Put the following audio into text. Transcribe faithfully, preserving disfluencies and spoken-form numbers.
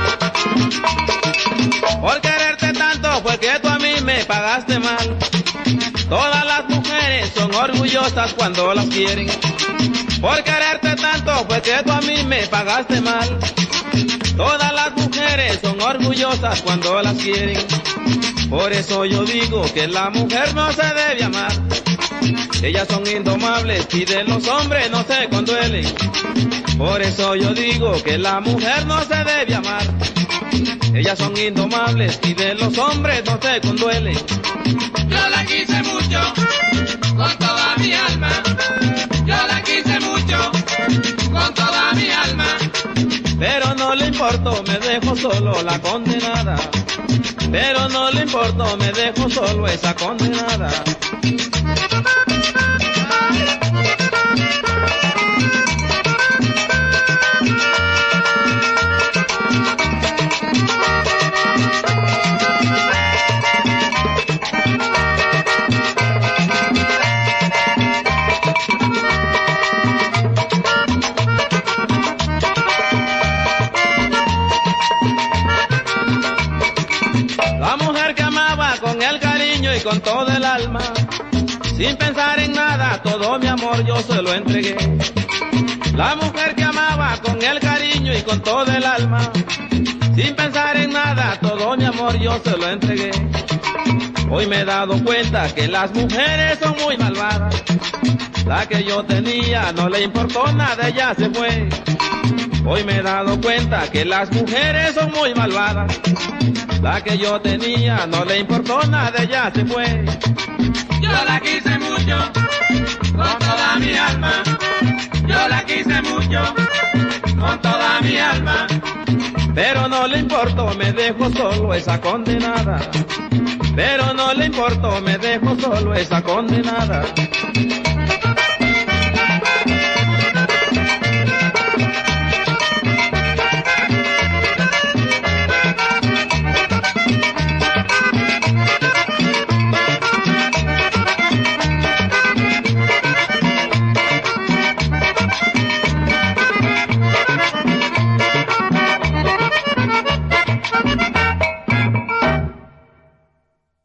Por quererte tanto fue que tú a mí me pagaste mal. Todas las mujeres son orgullosas cuando las quieren. Por quererte tanto fue que tú a mí me pagaste mal. Todas las mujeres son orgullosas cuando las quieren. Por eso yo digo que la mujer no se debe amar. Ellas son indomables y de los hombres no se conduelen. Por eso yo digo que la mujer no se debe amar. Ellas son indomables y de los hombres no se conduelen. Yo la quise mucho, con toda mi alma. Yo la quise mucho, con toda mi alma. Pero no le importó, me dejó solo la condenada. Pero no le importó, me dejó solo esa condenada. La mujer que amaba con el cariño y con todo el alma, sin pensar en nada, todo mi amor yo se lo entregué. La mujer que amaba con el cariño y con todo el alma, sin pensar en nada, todo mi amor yo se lo entregué. Hoy me he dado cuenta que las mujeres son muy malvadas. La que yo tenía no le importó nada, ella se fue. Hoy me he dado cuenta que las mujeres son muy malvadas. La que yo tenía no le importó nada, ella se fue. Yo la quise mucho, con toda mi alma. Yo la quise mucho, con toda mi alma. Pero no le importó, me dejó solo esa condenada. Pero no le importó, me dejó solo esa condenada.